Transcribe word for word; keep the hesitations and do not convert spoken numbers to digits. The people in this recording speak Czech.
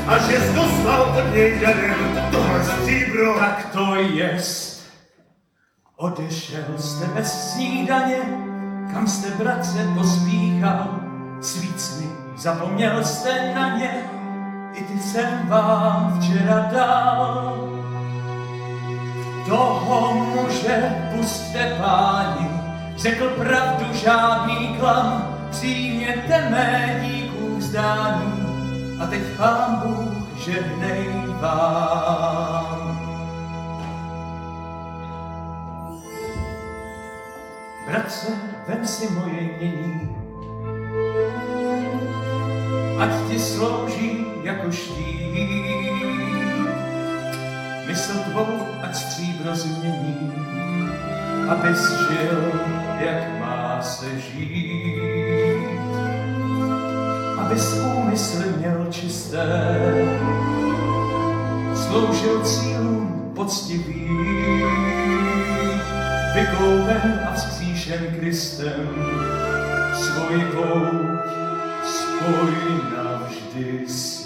a že jsi dostal od něj darem tohle stříbro. Tak to jest. Odešel jste bez snídaně, kam jste, bratře, pospíchal. Svícny, zapomněl jste na ně, i ty jsem vám včera dal. Toho muže pusťte, páni, řekl pravdu, žádný klam, přijměte mé díků vzdání a teď Pán Bůh žehnej vám. Bratře, vem si moje jmění, ať ti slouží jako štít. Mysl tvou ať stříbro změní, abys žil, jak má se žít. Abys úmysly měl čisté, sloužil cílům poctivým, vykoupen a vzkříšen Kristem, svoji pouť spoj navždy s